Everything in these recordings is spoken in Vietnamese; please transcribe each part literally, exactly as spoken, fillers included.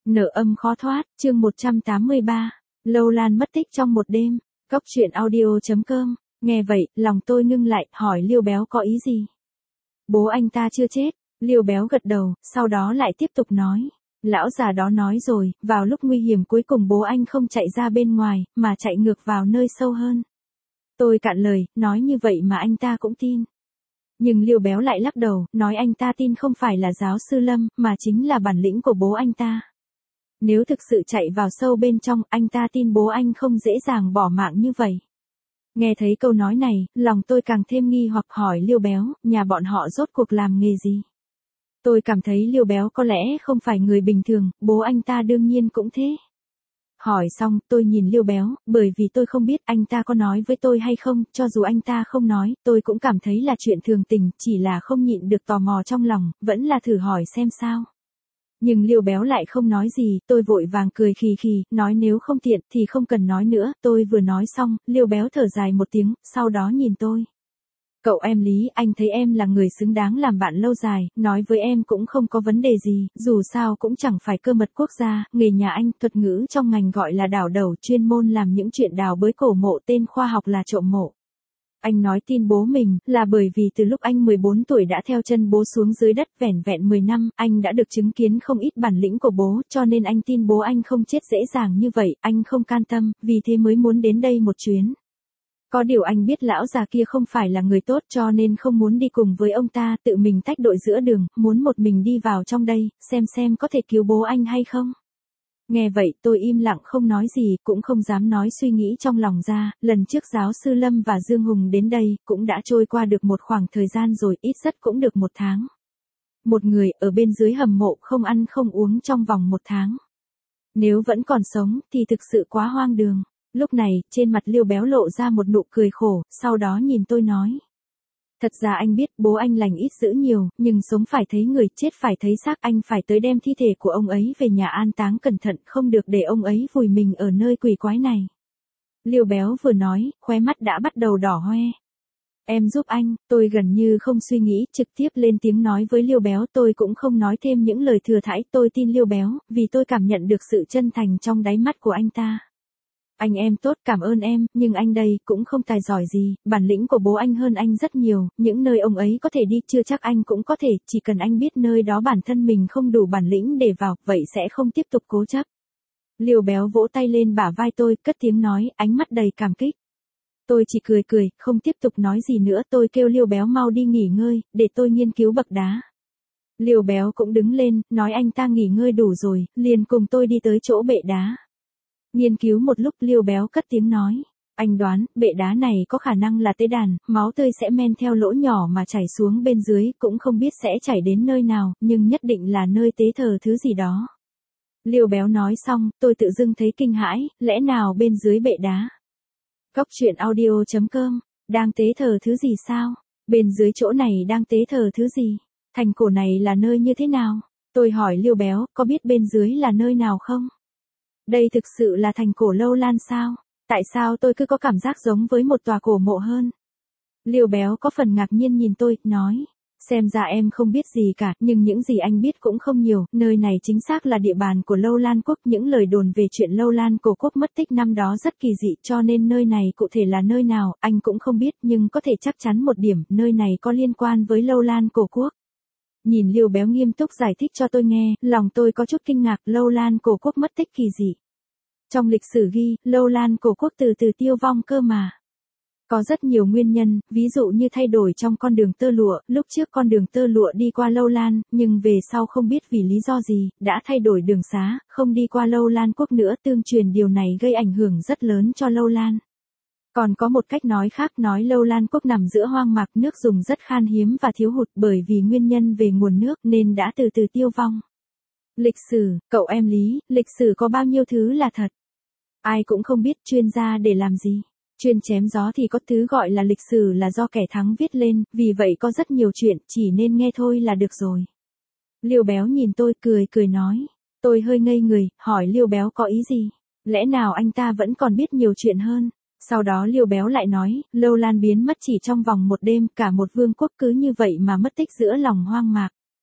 Nợ âm khó thoát, chương một trăm tám mươi ba. Lâu Lan mất tích trong một đêm. Cốc truyện audio chấm com. Nghe vậy, lòng tôi ngưng lại, hỏi Liêu Béo có ý gì? Bố anh ta chưa chết. Liêu Béo gật đầu, sau đó lại tiếp tục nói. Lão già đó nói rồi, vào lúc nguy hiểm cuối cùng bố anh không chạy ra bên ngoài, mà chạy ngược vào nơi sâu hơn. Tôi cạn lời, nói như vậy mà anh ta cũng tin. Nhưng Liêu Béo lại lắc đầu, nói anh ta tin không phải là giáo sư Lâm, mà chính là bản lĩnh của bố anh ta. Nếu thực sự chạy vào sâu bên trong, anh ta tin bố anh không dễ dàng bỏ mạng như vậy. Nghe thấy câu nói này, lòng tôi càng thêm nghi hoặc hỏi Liêu Béo, nhà bọn họ rốt cuộc làm nghề gì? Tôi cảm thấy Liêu Béo có lẽ không phải người bình thường, bố anh ta đương nhiên cũng thế. Hỏi xong, tôi nhìn Liêu Béo, bởi vì tôi không biết anh ta có nói với tôi hay không, cho dù anh ta không nói, tôi cũng cảm thấy là chuyện thường tình, chỉ là không nhịn được tò mò trong lòng, vẫn là thử hỏi xem sao. Nhưng Liêu Béo lại không nói gì, tôi vội vàng cười khì khì, nói nếu không tiện thì không cần nói nữa, tôi vừa nói xong, Liêu Béo thở dài một tiếng, sau đó nhìn tôi. Cậu em Lý, anh thấy em là người xứng đáng làm bạn lâu dài, nói với em cũng không có vấn đề gì, dù sao cũng chẳng phải cơ mật quốc gia, nghề nhà anh, thuật ngữ trong ngành gọi là đào đầu, chuyên môn làm những chuyện đào bới cổ mộ, tên khoa học là trộm mộ. Anh nói tin bố mình, là bởi vì từ lúc anh mười bốn tuổi đã theo chân bố xuống dưới đất vẻn vẹn mười năm, anh đã được chứng kiến không ít bản lĩnh của bố, cho nên anh tin bố anh không chết dễ dàng như vậy, anh không can tâm, vì thế mới muốn đến đây một chuyến. Có điều anh biết lão già kia không phải là người tốt cho nên không muốn đi cùng với ông ta, tự mình tách đội giữa đường, muốn một mình đi vào trong đây, xem xem có thể cứu bố anh hay không. Nghe vậy tôi im lặng không nói gì, cũng không dám nói suy nghĩ trong lòng ra, lần trước giáo sư Lâm và Dương Hùng đến đây, cũng đã trôi qua được một khoảng thời gian rồi, ít nhất cũng được một tháng. Một người ở bên dưới hầm mộ không ăn không uống trong vòng một tháng. Nếu vẫn còn sống, thì thực sự quá hoang đường. Lúc này, trên mặt Liêu Béo lộ ra một nụ cười khổ, sau đó nhìn tôi nói. Thật ra anh biết bố anh lành ít dữ nhiều, nhưng sống phải thấy người, chết phải thấy xác, anh phải tới đem thi thể của ông ấy về nhà an táng cẩn thận, không được để ông ấy vùi mình ở nơi quỷ quái này. Liêu Béo vừa nói, khóe mắt đã bắt đầu đỏ hoe. Em giúp anh, tôi gần như không suy nghĩ, trực tiếp lên tiếng nói với Liêu Béo, tôi cũng không nói thêm những lời thừa thãi, tôi tin Liêu Béo, vì tôi cảm nhận được sự chân thành trong đáy mắt của anh ta. Anh em tốt, cảm ơn em, nhưng anh đây cũng không tài giỏi gì, bản lĩnh của bố anh hơn anh rất nhiều, những nơi ông ấy có thể đi chưa chắc anh cũng có thể, chỉ cần anh biết nơi đó bản thân mình không đủ bản lĩnh để vào, vậy sẽ không tiếp tục cố chấp. Liêu Béo vỗ tay lên bả vai tôi, cất tiếng nói, ánh mắt đầy cảm kích. Tôi chỉ cười cười, không tiếp tục nói gì nữa, tôi kêu Liêu Béo mau đi nghỉ ngơi, để tôi nghiên cứu bậc đá. Liêu Béo cũng đứng lên, nói anh ta nghỉ ngơi đủ rồi, liền cùng tôi đi tới chỗ bệ đá. Nghiên cứu một lúc Liêu Béo cất tiếng nói, anh đoán, bệ đá này có khả năng là tế đàn, máu tươi sẽ men theo lỗ nhỏ mà chảy xuống bên dưới, cũng không biết sẽ chảy đến nơi nào, nhưng nhất định là nơi tế thờ thứ gì đó. Liêu Béo nói xong, tôi tự dưng thấy kinh hãi, lẽ nào bên dưới bệ đá? Cốc truyện audio chấm com, đang tế thờ thứ gì sao? Bên dưới chỗ này đang tế thờ thứ gì? Thành cổ này là nơi như thế nào? Tôi hỏi Liêu Béo, có biết bên dưới là nơi nào không? Đây thực sự là thành cổ Lâu Lan sao? Tại sao tôi cứ có cảm giác giống với một tòa cổ mộ hơn? Liêu Béo có phần ngạc nhiên nhìn tôi, nói. Xem ra em không biết gì cả, nhưng những gì anh biết cũng không nhiều, nơi này chính xác là địa bàn của Lâu Lan quốc, những lời đồn về chuyện Lâu Lan cổ quốc mất tích năm đó rất kỳ dị, cho nên nơi này cụ thể là nơi nào, anh cũng không biết, nhưng có thể chắc chắn một điểm, nơi này có liên quan với Lâu Lan cổ quốc. Nhìn Liêu Béo nghiêm túc giải thích cho tôi nghe, lòng tôi có chút kinh ngạc, Lâu Lan cổ quốc mất tích kỳ dị. Trong lịch sử ghi, Lâu Lan cổ quốc từ từ tiêu vong cơ mà. Có rất nhiều nguyên nhân, ví dụ như thay đổi trong con đường tơ lụa, lúc trước con đường tơ lụa đi qua Lâu Lan, nhưng về sau không biết vì lý do gì, đã thay đổi đường xá, không đi qua Lâu Lan quốc nữa, tương truyền điều này gây ảnh hưởng rất lớn cho Lâu Lan. Còn có một cách nói khác nói Lâu Lan quốc nằm giữa hoang mạc, nước dùng rất khan hiếm và thiếu hụt bởi vì nguyên nhân về nguồn nước nên đã từ từ tiêu vong. Lịch sử, cậu em Lý, lịch sử có bao nhiêu thứ là thật? Ai cũng không biết, chuyên gia để làm gì? Chuyên chém gió thì có thứ gọi là lịch sử là do kẻ thắng viết lên, vì vậy có rất nhiều chuyện, chỉ nên nghe thôi là được rồi. Liêu Béo nhìn tôi cười cười nói. Tôi hơi ngây người, hỏi Liêu Béo có ý gì? Lẽ nào anh ta vẫn còn biết nhiều chuyện hơn? Sau đó Liêu Béo lại nói, Lâu Lan biến mất chỉ trong vòng một đêm, cả một vương quốc cứ như vậy mà mất tích giữa lòng hoang mạc.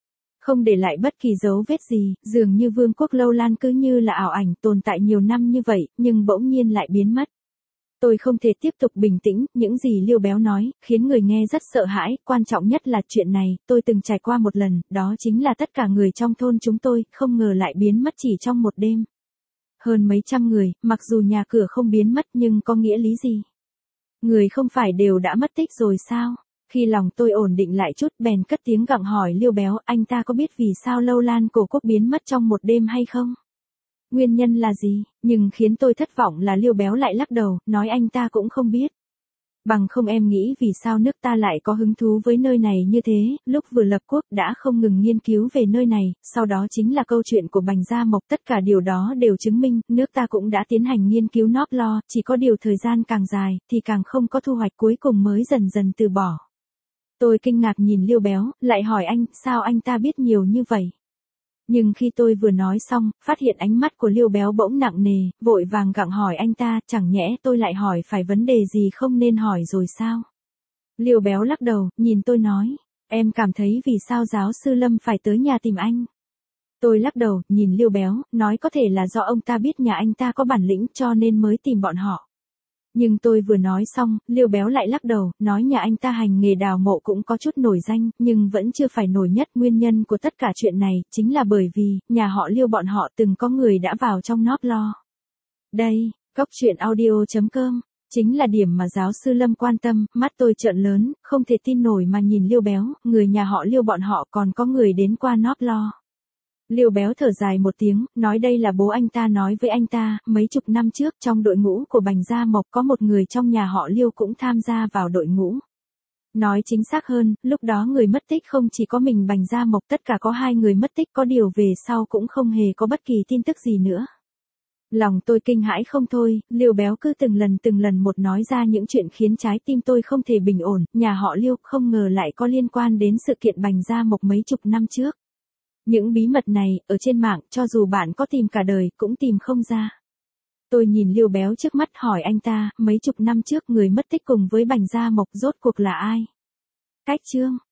không để lại bất kỳ dấu vết gì, dường như vương quốc Lâu Lan cứ như là ảo ảnh tồn tại nhiều năm như vậy, nhưng bỗng nhiên lại biến mất. Tôi không thể tiếp tục bình tĩnh, những gì Liêu Béo nói, khiến người nghe rất sợ hãi, quan trọng nhất là chuyện này, tôi từng trải qua một lần, đó chính là tất cả người trong thôn chúng tôi, không ngờ lại biến mất chỉ trong một đêm. Hơn mấy trăm người, mặc dù nhà cửa không biến mất nhưng có nghĩa lý gì? Người không phải đều đã mất tích rồi sao? Khi lòng tôi ổn định lại chút bèn cất tiếng gặng hỏi Liêu Béo, anh ta có biết vì sao Lâu Lan cổ quốc biến mất trong một đêm hay không? Nguyên nhân là gì? Nhưng khiến tôi thất vọng là Liêu Béo lại lắc đầu, nói anh ta cũng không biết. Bằng không em nghĩ vì sao nước ta lại có hứng thú với nơi này như thế, lúc vừa lập quốc đã không ngừng nghiên cứu về nơi này, sau đó chính là câu chuyện của Bành Gia Mộc, tất cả điều đó đều chứng minh, nước ta cũng đã tiến hành nghiên cứu nóp lo, chỉ có điều thời gian càng dài, thì càng không có thu hoạch cuối cùng mới dần dần từ bỏ. Tôi kinh ngạc nhìn Liêu Béo, lại hỏi anh, sao anh ta biết nhiều như vậy? Nhưng khi tôi vừa nói xong, phát hiện ánh mắt của Liêu Béo bỗng nặng nề, vội vàng gặng hỏi anh ta, chẳng nhẽ tôi lại hỏi phải vấn đề gì không nên hỏi rồi sao? Liêu Béo lắc đầu, nhìn tôi nói, em cảm thấy vì sao giáo sư Lâm phải tới nhà tìm anh? Tôi lắc đầu, nhìn Liêu Béo, nói có thể là do ông ta biết nhà anh ta có bản lĩnh cho nên mới tìm bọn họ. Nhưng tôi vừa nói xong, Liêu Béo lại lắc đầu, nói nhà anh ta hành nghề đào mộ cũng có chút nổi danh, nhưng vẫn chưa phải nổi nhất. Nguyên nhân của tất cả chuyện này, chính là bởi vì, nhà họ Liêu bọn họ từng có người đã vào trong nóp lo. Đây, góc truyện audio chấm com, chính là điểm mà giáo sư Lâm quan tâm, mắt tôi trợn lớn, không thể tin nổi mà nhìn Liêu Béo, người nhà họ Liêu bọn họ còn có người đến qua nóp lo. Liêu Béo thở dài một tiếng, nói đây là bố anh ta nói với anh ta, mấy chục năm trước trong đội ngũ của Bành Gia Mộc có một người trong nhà họ Liêu cũng tham gia vào đội ngũ. Nói chính xác hơn, lúc đó người mất tích không chỉ có mình Bành Gia Mộc, tất cả có hai người mất tích, có điều về sau cũng không hề có bất kỳ tin tức gì nữa. Lòng tôi kinh hãi không thôi, Liêu Béo cứ từng lần từng lần một nói ra những chuyện khiến trái tim tôi không thể bình ổn, nhà họ Liêu không ngờ lại có liên quan đến sự kiện Bành Gia Mộc mấy chục năm trước. Những bí mật này, ở trên mạng, cho dù bạn có tìm cả đời, cũng tìm không ra. Tôi nhìn Liêu Béo trước mắt hỏi anh ta, mấy chục năm trước người mất tích cùng với Bành Gia Mộc rốt cuộc là ai? Cách chương